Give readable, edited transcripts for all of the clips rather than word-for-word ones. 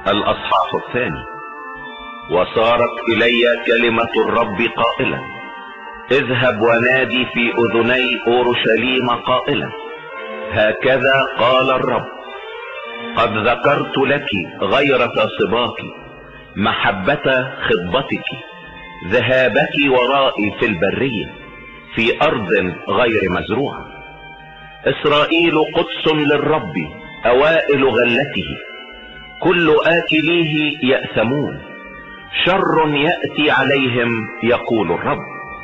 الأصحاح الثاني. وصارت إلي كلمة الرب قائلا: اذهب ونادي في أذني أورشليم قائلا: هكذا قال الرب، قد ذكرت لك غيرة صباك، محبة خطبتك، ذهابك ورائي في البرية، في أرض غير مزروعة. إسرائيل قدس للرب، أوائل غلته، كل آكليه يأثمون، شر يأتي عليهم يقول الرب.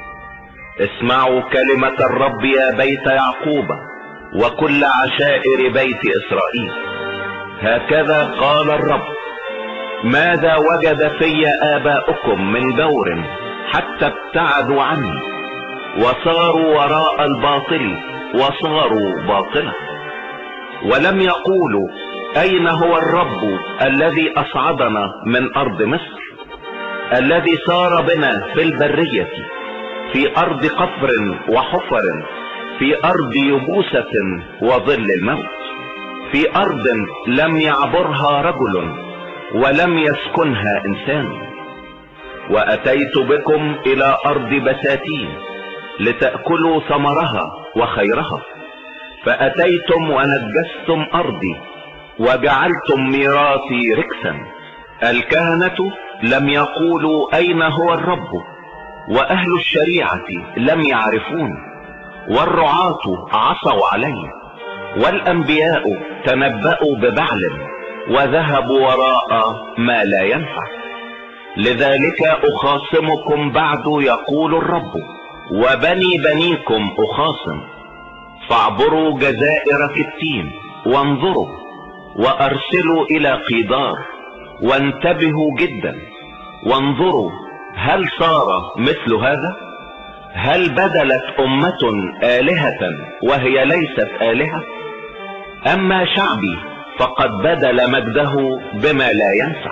اسمعوا كلمة الرب يا بيت يعقوب وكل عشائر بيت إسرائيل، هكذا قال الرب: ماذا وجد في آباؤكم من دور حتى ابتعدوا عني وصاروا وراء الباطل وصاروا باطلا، ولم يقولوا أين هو الرب الذي أصعدنا من أرض مصر، الذي سار بنا في البرية، في أرض قفر وحفر، في أرض يبوسة وظل الموت، في أرض لم يعبرها رجل ولم يسكنها إنسان. وأتيت بكم إلى أرض بساتين لتأكلوا ثمرها وخيرها، فأتيتم ونجستم أرضي وجعلتم ميراثي ركسا. الكهنة لم يقولوا أين هو الرب، وأهل الشريعة لم يعرفون، والرعاة عصوا علي، والأنبياء تنبأوا ببعل وذهبوا وراء ما لا ينفع. لذلك أخاصمكم بعد يقول الرب، وبني بنيكم أخاصم. فاعبروا جزائر كتيم وانظروا، وأرسلوا إلى قيدار، وانتبهوا جدا وانظروا، هل صار مثل هذا؟ هل بدلت أمة آلهة وهي ليست آلهة؟ أما شعبي فقد بدل مجده بما لا ينفع.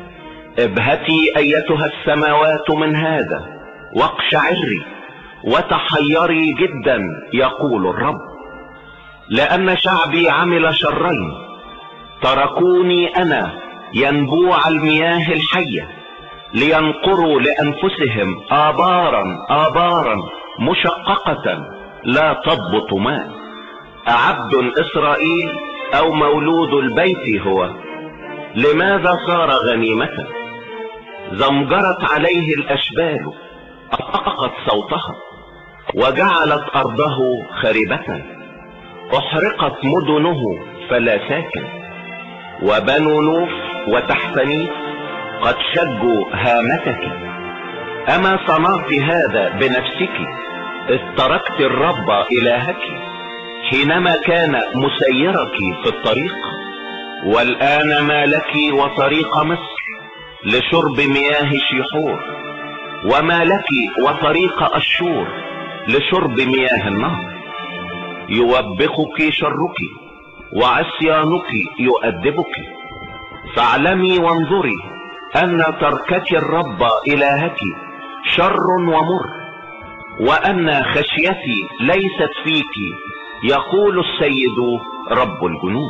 ابهتي أيتها السماوات من هذا، واقشعري وتحيري جدا يقول الرب، لأن شعبي عمل شرين، تركوني أنا ينبوع المياه الحية، لينقروا لأنفسهم آبارا آبارا مشققة لا تضبط ماء. أعبد إسرائيل أو مولود البيت هو؟ لماذا صار غنيمة؟ زمجرت عليه الأشبال، أطلقت صوتها، وجعلت أرضه خربة، أحرقت مدنه فلا ساكن. وبنو نوف وتحتنيس قد شجوا هامتك. أما صنعت هذا بنفسك إذ تركت الرب إلهك حينما كان مسيرك في الطريق؟ والآن ما لك وطريق مصر لشرب مياه شيحور، وما لك وطريق أشور لشرب مياه النهر. يوبخك شرك وعصيانك يؤدبك. فاعلمي وانظري أن تركك الرب إلهك شر ومر، وأن خشيتي ليست فيك، يقول السيد رب الجنود.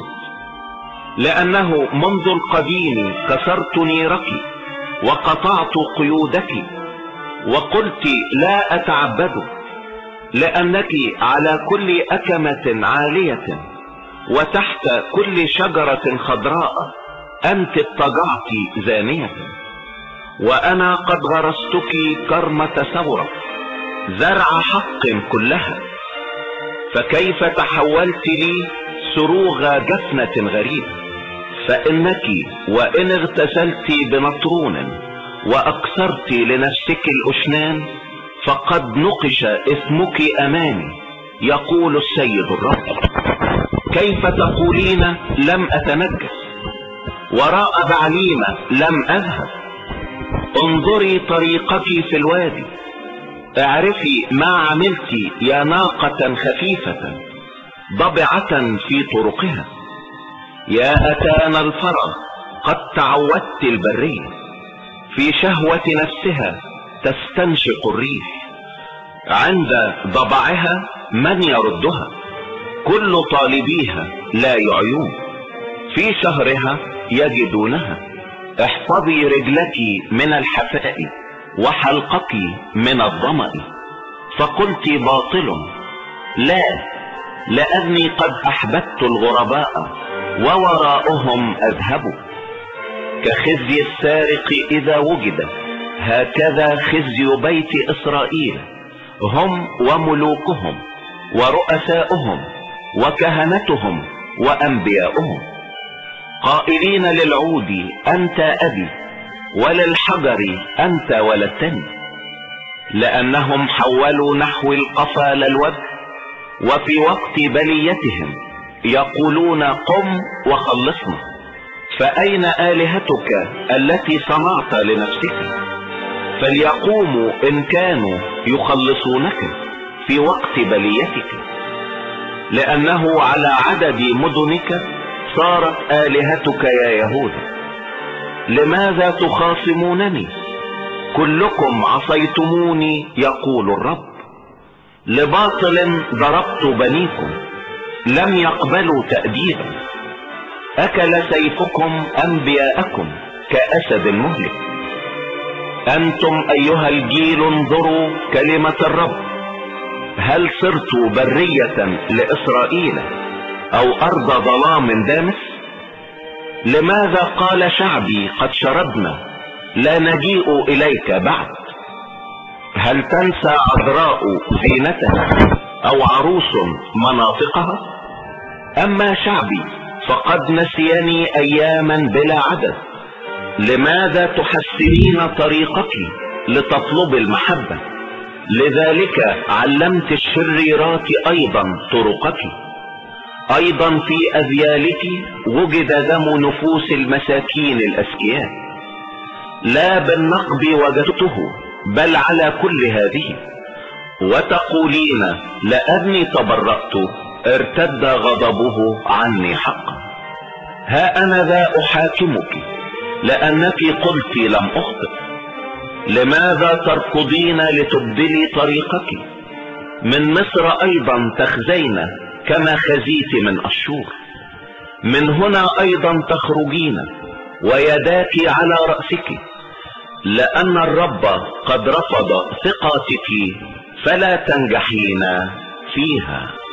لأنه منذ القديم كسرت نيرك وقطعت قيودك، وقلت لا أتعبد، لأنك على كل أكمة عالية وتحت كل شجرة خضراء أنت اضطجعت زانية. وأنا قد غرستك كرمة ثورة، زرع حق كلها، فكيف تحولت لي سروغ جفنة غريبة؟ فإنك وإن اغتسلت بنطرون وأكثرت لنفسك الأشنان، فقد نقش إثمك أمامي، يقول السيد الرب. كيف تقولين لم أتنجس، وراء بعليم لم أذهب؟ انظري طريقك في الوادي، اعرفي ما عملت يا ناقة خفيفة ضبعة في طرقها. يا أتان الفرع قد تعودت البرية، في شهوة نفسها تستنشق الريح، عند ضبعها من يردها؟ كل طالبيها لا يعيون، في شهرها يجدونها، احفظي رجلك من الحفاء وحلقك من الظمأ. فقلت باطل، لا، لأني قد أحببت الغرباء ووراءهم أذهب. كخزي السارق إذا وجد، هكذا خزي بيت إسرائيل، هم وملوكهم ورؤساؤهم وكهنتهم وأنبياؤهم، قائلين للعود أنت أبي، وللحجر أنت ولدتني. لأنهم حولوا نحو القفا للوجه، وفي وقت بليتهم يقولون قم وخلصنا. فأين آلهتك التي صنعت لنفسك؟ فليقوموا إن كانوا يخلصونك في وقت بليتك. لأنه على عدد مدنك صارت آلهتك يا يهوذا. لماذا تخاصمونني؟ كلكم عصيتموني يقول الرب. لباطل ضربت بنيكم، لم يقبلوا تأديبا. أكل سيفكم أنبياءكم كأسد المهلك. أنتم أيها الجيل انظروا كلمة الرب. هل صرت برية لإسرائيل أو أرض ظلام دامس؟ لماذا قال شعبي قد شردنا، لا نجيء إليك بعد؟ هل تنسى عذراء زينتها أو عروس مناطقها؟ أما شعبي فقد نسيني أياما بلا عدد. لماذا تحسنين طريقك لتطلب المحبة؟ لذلك علمت الشريرات أيضا طرقك. أيضا في أذيالك وجد دم نفوس المساكين الأذكياء. لا بالنقب وجدته، بل على كل هذه. وتقولين لأني تبرأت ارتد غضبه عني حقا. ها أنا ذا أحاكمك لأنك قلت لم أخطئ. لماذا تركضين لتبدلي طريقك؟ من مصر أيضا تخزين كما خزيت من أشور. من هنا أيضا تخرجين ويداك على رأسك. لأن الرب قد رفض ثقتك فلا تنجحين فيها.